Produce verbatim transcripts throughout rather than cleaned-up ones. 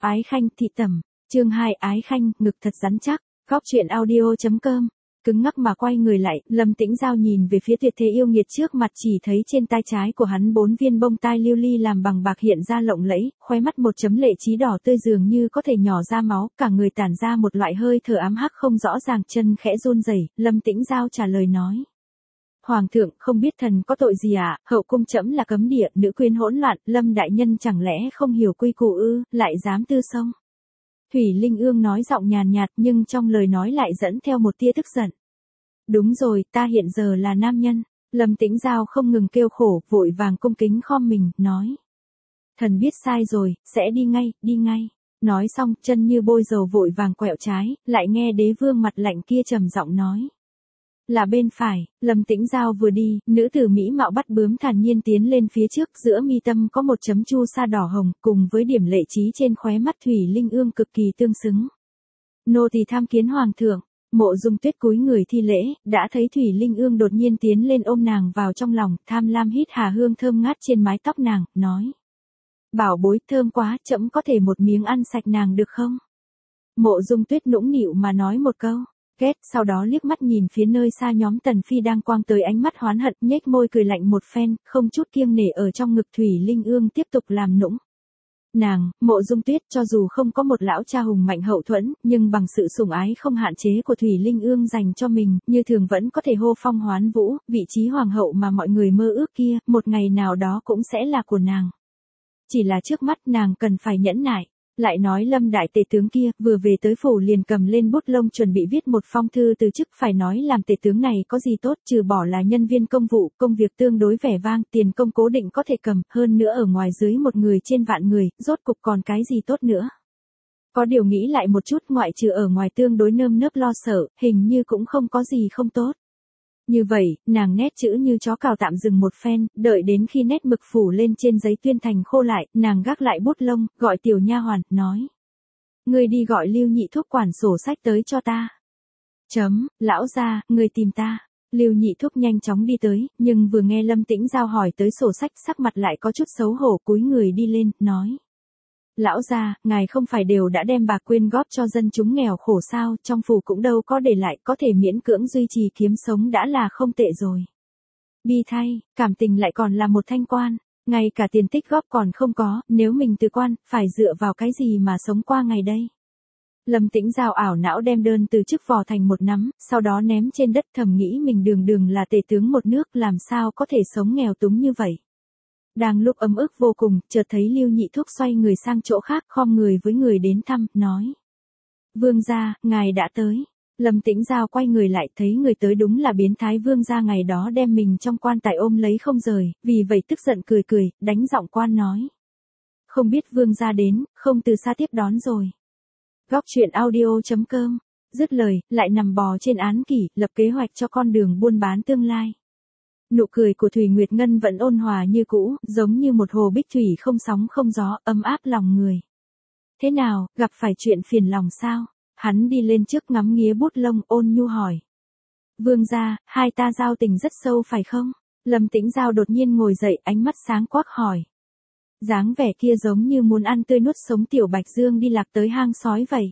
Ái Khanh thị tẩm, chương hai Ái Khanh, ngực thật rắn chắc, góc chuyện audio.com. Cứng ngắc mà quay người lại, Lâm Tĩnh Giao nhìn về phía tuyệt thế yêu nghiệt trước mặt, chỉ thấy trên tai trái của hắn bốn viên bông tai lưu ly làm bằng bạc hiện ra lộng lẫy, khóe mắt một chấm lệ trí đỏ tươi dường như có thể nhỏ ra máu, cả người tản ra một loại hơi thở ám hắc không rõ ràng, chân khẽ run rẩy. Lâm Tĩnh Giao trả lời nói: Hoàng thượng, không biết thần có tội gì ạ? À? Hậu cung trẫm là cấm địa, nữ quyến hỗn loạn, Lâm đại nhân chẳng lẽ không hiểu quy củ ư, lại dám tư xông? Thủy Linh Ương nói giọng nhàn nhạt nhưng trong lời nói lại dẫn theo một tia tức giận. Đúng rồi, ta hiện giờ là nam nhân. Lâm Tĩnh Giao không ngừng kêu khổ, vội vàng cung kính khom mình, nói: Thần biết sai rồi, sẽ đi ngay, đi ngay. Nói xong, chân như bôi dầu vội vàng quẹo trái, lại nghe đế vương mặt lạnh kia trầm giọng nói: Là bên phải. Lâm Tĩnh Giao vừa đi, nữ tử mỹ mạo bắt bướm thản nhiên tiến lên phía trước, giữa mi tâm có một chấm chu sa đỏ hồng, cùng với điểm lệ trí trên khóe mắt Thủy Linh Ương cực kỳ tương xứng. Nô tỳ tham kiến hoàng thượng. Mộ Dung Tuyết cúi người thi lễ, đã thấy Thủy Linh Ương đột nhiên tiến lên ôm nàng vào trong lòng, tham lam hít hà hương thơm ngát trên mái tóc nàng, nói: Bảo bối, thơm quá, trẫm có thể một miếng ăn sạch nàng được không? Mộ Dung Tuyết nũng nịu mà nói một câu. Ghét, sau đó liếc mắt nhìn phía nơi xa nhóm Tần Phi đang quang tới ánh mắt hoán hận, nhếch môi cười lạnh một phen, không chút kiêng nể ở trong ngực Thủy Linh Ương tiếp tục làm nũng. Nàng, Mộ Dung Tuyết, cho dù không có một lão cha hùng mạnh hậu thuẫn, nhưng bằng sự sủng ái không hạn chế của Thủy Linh Ương dành cho mình, như thường vẫn có thể hô phong hoán vũ, vị trí hoàng hậu mà mọi người mơ ước kia, một ngày nào đó cũng sẽ là của nàng. Chỉ là trước mắt nàng cần phải nhẫn nại. Lại nói Lâm đại tể tướng kia, vừa về tới phủ liền cầm lên bút lông chuẩn bị viết một phong thư từ chức, phải nói làm tể tướng này có gì tốt, trừ bỏ là nhân viên công vụ, công việc tương đối vẻ vang, tiền công cố định có thể cầm, hơn nữa ở ngoài dưới một người trên vạn người, rốt cục còn cái gì tốt nữa. Có điều nghĩ lại một chút, ngoại trừ ở ngoài tương đối nơm nớp lo sợ, hình như cũng không có gì không tốt. Như vậy, nàng nét chữ như chó cào tạm dừng một phen, đợi đến khi nét mực phủ lên trên giấy tuyên thành khô lại, nàng gác lại bút lông, gọi tiểu nha hoàn, nói: Ngươi đi gọi Lưu Nhị Thúc quản sổ sách tới cho ta. Chấm, lão gia, ngươi tìm ta. Lưu Nhị Thúc nhanh chóng đi tới, nhưng vừa nghe Lâm Tĩnh Giao hỏi tới sổ sách, sắc mặt lại có chút xấu hổ, cúi người đi lên, nói: Lão gia, ngài không phải đều đã đem bạc quyên góp cho dân chúng nghèo khổ sao, trong phủ cũng đâu có để lại, có thể miễn cưỡng duy trì kiếm sống đã là không tệ rồi. Bi thay, cảm tình lại còn là một thanh quan, ngay cả tiền tích góp còn không có, nếu mình từ quan, phải dựa vào cái gì mà sống qua ngày đây. Lâm Tĩnh Giao ảo não đem đơn từ chức vò thành một nắm, sau đó ném trên đất, thầm nghĩ mình đường đường là tể tướng một nước, làm sao có thể sống nghèo túng như vậy. Đang lúc ấm ức vô cùng, chợt thấy Lưu Nhị Thúc xoay người sang chỗ khác, khom người với người đến thăm, nói: Vương gia, ngài đã tới. Lâm Tĩnh Giao quay người lại, thấy người tới đúng là biến thái vương gia ngày đó đem mình trong quan tài ôm lấy không rời, vì vậy tức giận cười cười, đánh giọng quan nói: Không biết vương gia đến, không từ xa tiếp đón rồi. Góc chuyện audio.com. Dứt lời, lại nằm bò trên án kỷ, lập kế hoạch cho con đường buôn bán tương lai. Nụ cười của Thủy Nguyệt Ngân vẫn ôn hòa như cũ, giống như một hồ bích thủy không sóng không gió, ấm áp lòng người. Thế nào, gặp phải chuyện phiền lòng sao? Hắn đi lên trước ngắm nghía bút lông, ôn nhu hỏi. Vương gia, hai ta giao tình rất sâu phải không? Lâm Tĩnh Giao đột nhiên ngồi dậy, ánh mắt sáng quắc hỏi. Dáng vẻ kia giống như muốn ăn tươi nuốt sống tiểu Bạch Dương đi lạc tới hang sói vậy.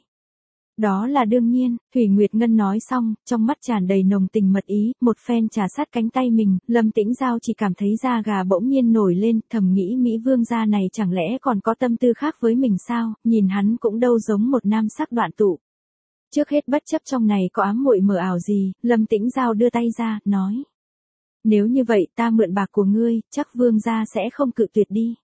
Đó là đương nhiên, Thủy Nguyệt Ngân nói xong, trong mắt tràn đầy nồng tình mật ý, một phen trà sát cánh tay mình, Lâm Tĩnh Giao chỉ cảm thấy da gà bỗng nhiên nổi lên, thầm nghĩ Mỹ vương gia này chẳng lẽ còn có tâm tư khác với mình sao, nhìn hắn cũng đâu giống một nam sắc đoạn tụ. Trước hết bất chấp trong này có ám muội mờ ảo gì, Lâm Tĩnh Giao đưa tay ra, nói. Nếu như vậy ta mượn bạc của ngươi, chắc vương gia sẽ không cự tuyệt đi.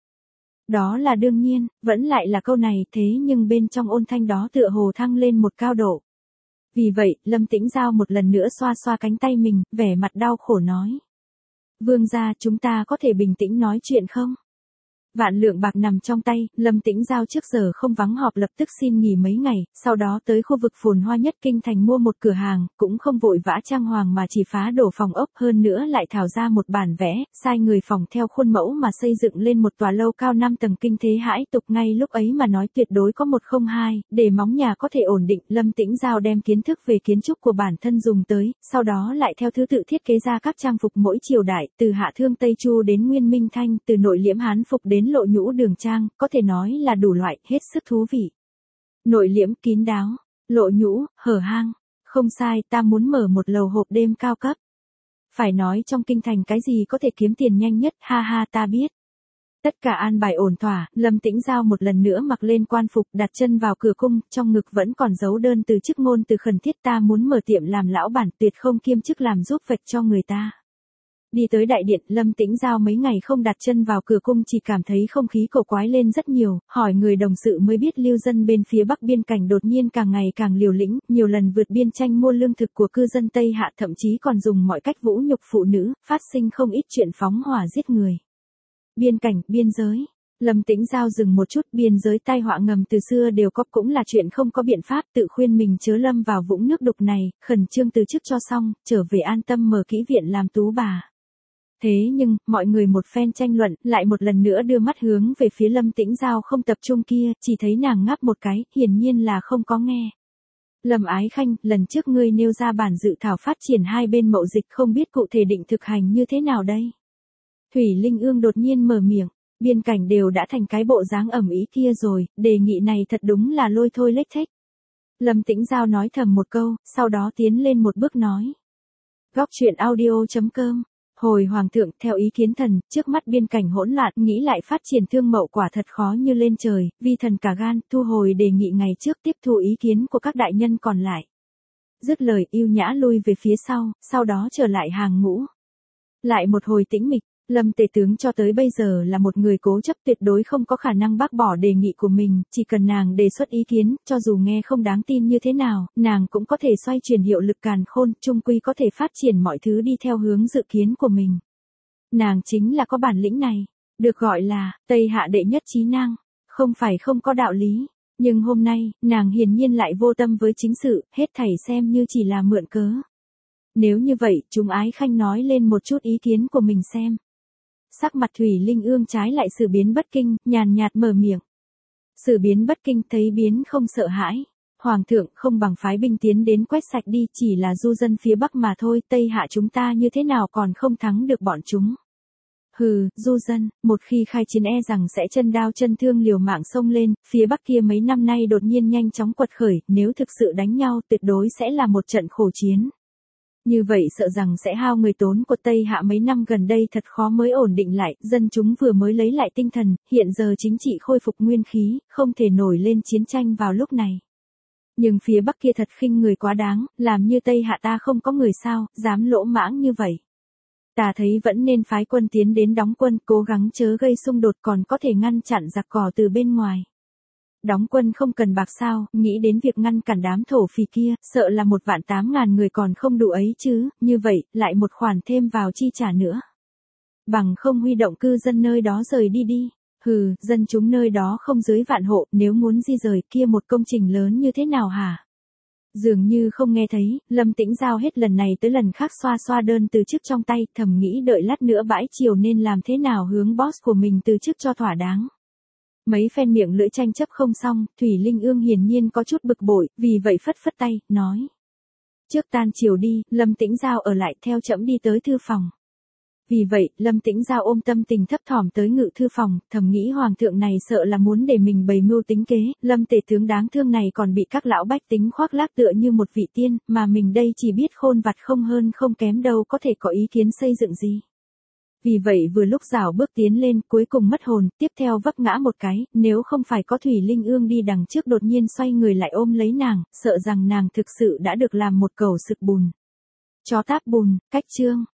Đó là đương nhiên, vẫn lại là câu này, thế nhưng bên trong ôn thanh đó tựa hồ thăng lên một cao độ. Vì vậy, Lâm Tĩnh Giao một lần nữa xoa xoa cánh tay mình, vẻ mặt đau khổ nói. Vương gia, chúng ta có thể bình tĩnh nói chuyện không? Vạn lượng bạc nằm trong tay, Lâm Tĩnh Giao trước giờ không vắng họp lập tức xin nghỉ mấy ngày, sau đó tới khu vực phồn hoa nhất kinh thành mua một cửa hàng, cũng không vội vã trang hoàng mà chỉ phá đổ phòng ốc, hơn nữa lại thảo ra một bản vẽ, sai người phòng theo khuôn mẫu mà xây dựng lên một tòa lâu cao năm tầng kinh thế hãi tục, ngay lúc ấy mà nói tuyệt đối có một không hai, để móng nhà có thể ổn định, Lâm Tĩnh Giao đem kiến thức về kiến trúc của bản thân dùng tới, sau đó lại theo thứ tự thiết kế ra các trang phục mỗi triều đại, từ Hạ Thương Tây Chu đến Nguyên Minh Thanh, từ nội liễm Hán phục đến lộ nhũ đường trang, có thể nói là đủ loại, hết sức thú vị. Nội liễm, kín đáo, lộ nhũ, hở hang. Không sai, ta muốn mở một lầu hộp đêm cao cấp. Phải nói trong kinh thành cái gì có thể kiếm tiền nhanh nhất, ha ha ta biết. Tất cả an bài ổn thỏa, Lâm Tĩnh Giao một lần nữa mặc lên quan phục, đặt chân vào cửa cung, trong ngực vẫn còn dấu đơn từ chức ngôn từ khẩn thiết, ta muốn mở tiệm làm lão bản, tuyệt không kiêm chức làm giúp việc cho người ta. Đi tới đại điện, Lâm Tĩnh Giao mấy ngày không đặt chân vào cửa cung chỉ cảm thấy không khí cổ quái lên rất nhiều, hỏi người đồng sự mới biết lưu dân bên phía bắc biên cảnh đột nhiên càng ngày càng liều lĩnh, nhiều lần vượt biên tranh mua lương thực của cư dân Tây Hạ, thậm chí còn dùng mọi cách vũ nhục phụ nữ, phát sinh không ít chuyện phóng hỏa giết người. Biên cảnh, biên giới. Lâm Tĩnh Giao dừng một chút, biên giới tai họa ngầm từ xưa đều có, cũng là chuyện không có biện pháp, tự khuyên mình chớ lâm vào vũng nước đục này, khẩn trương từ chức cho xong, trở về an tâm mở kỹ viện làm tú bà. Thế nhưng, mọi người một phen tranh luận, lại một lần nữa đưa mắt hướng về phía Lâm Tĩnh Giao không tập trung kia, chỉ thấy nàng ngáp một cái, hiển nhiên là không có nghe. Lâm Ái Khanh, lần trước ngươi nêu ra bản dự thảo phát triển hai bên mậu dịch, không biết cụ thể định thực hành như thế nào đây? Thủy Linh Ương đột nhiên mở miệng, biên cảnh đều đã thành cái bộ dáng ẩm ý kia rồi, đề nghị này thật đúng là lôi thôi lếch thếch. Lâm Tĩnh Giao nói thầm một câu, sau đó tiến lên một bước nói. Góc truyện audio chấm com. Hồi Hoàng thượng, theo ý kiến thần, trước mắt biên cảnh hỗn loạn, nghĩ lại phát triển thương mậu quả thật khó như lên trời, vi thần cả gan, thu hồi đề nghị ngày trước, tiếp thu ý kiến của các đại nhân còn lại. Dứt lời, yêu nhã lui về phía sau, sau đó trở lại hàng ngũ. Lại một hồi tĩnh mịch, Lâm Tể tướng cho tới bây giờ là một người cố chấp, tuyệt đối không có khả năng bác bỏ đề nghị của mình, chỉ cần nàng đề xuất ý kiến, cho dù nghe không đáng tin như thế nào, nàng cũng có thể xoay chuyển hiệu lực càn khôn, chung quy có thể phát triển mọi thứ đi theo hướng dự kiến của mình. Nàng chính là có bản lĩnh này, được gọi là Tây Hạ đệ nhất trí năng, không phải không có đạo lý. Nhưng hôm nay, nàng hiển nhiên lại vô tâm với chính sự, hết thảy xem như chỉ là mượn cớ. Nếu như vậy, chúng Ái Khanh nói lên một chút ý kiến của mình xem. Sắc mặt Thủy Linh Ương trái lại Sử Biến Bất Kinh, nhàn nhạt mở miệng. Sử Biến Bất Kinh thấy biến không sợ hãi. Hoàng thượng không bằng phái binh tiến đến quét sạch đi, chỉ là du dân phía Bắc mà thôi, Tây Hạ chúng ta như thế nào còn không thắng được bọn chúng. Hừ, du dân, một khi khai chiến e rằng sẽ chân đao chân thương liều mạng xông lên, phía Bắc kia mấy năm nay đột nhiên nhanh chóng quật khởi, nếu thực sự đánh nhau tuyệt đối sẽ là một trận khổ chiến. Như vậy sợ rằng sẽ hao người tốn của Tây Hạ mấy năm gần đây thật khó mới ổn định lại, dân chúng vừa mới lấy lại tinh thần, hiện giờ chính trị khôi phục nguyên khí, không thể nổi lên chiến tranh vào lúc này. Nhưng phía Bắc kia thật khinh người quá đáng, làm như Tây Hạ ta không có người sao, dám lỗ mãng như vậy. Ta thấy vẫn nên phái quân tiến đến đóng quân, cố gắng chớ gây xung đột còn có thể ngăn chặn giặc cỏ từ bên ngoài. Đóng quân không cần bạc sao, nghĩ đến việc ngăn cản đám thổ phỉ kia, sợ là một vạn tám ngàn người còn không đủ ấy chứ, như vậy, lại một khoản thêm vào chi trả nữa. Bằng không huy động cư dân nơi đó rời đi đi. Hừ, dân chúng nơi đó không dưới vạn hộ, nếu muốn di rời kia một công trình lớn như thế nào hả? Dường như không nghe thấy, Lâm Tĩnh Giao hết lần này tới lần khác xoa xoa đơn từ chức trong tay, thầm nghĩ đợi lát nữa bãi chiều nên làm thế nào hướng boss của mình từ chức cho thỏa đáng. Mấy phen miệng lưỡi tranh chấp không xong, Thủy Linh Ương hiển nhiên có chút bực bội, vì vậy phất phất tay, nói. Trước tan chiều đi, Lâm Tĩnh Giao ở lại theo trẫm đi tới thư phòng. Vì vậy, Lâm Tĩnh Giao ôm tâm tình thấp thỏm tới ngự thư phòng, thầm nghĩ hoàng thượng này sợ là muốn để mình bày mưu tính kế, Lâm Tể tướng đáng thương này còn bị các lão bách tính khoác lác tựa như một vị tiên, mà mình đây chỉ biết khôn vặt không hơn không kém đâu có thể có ý kiến xây dựng gì. Vì vậy vừa lúc rảo bước tiến lên, cuối cùng mất hồn, tiếp theo vấp ngã một cái, nếu không phải có Thủy Linh Ương đi đằng trước đột nhiên xoay người lại ôm lấy nàng, sợ rằng nàng thực sự đã được làm một cầu sực bùn. Chó táp bùn, cách chương.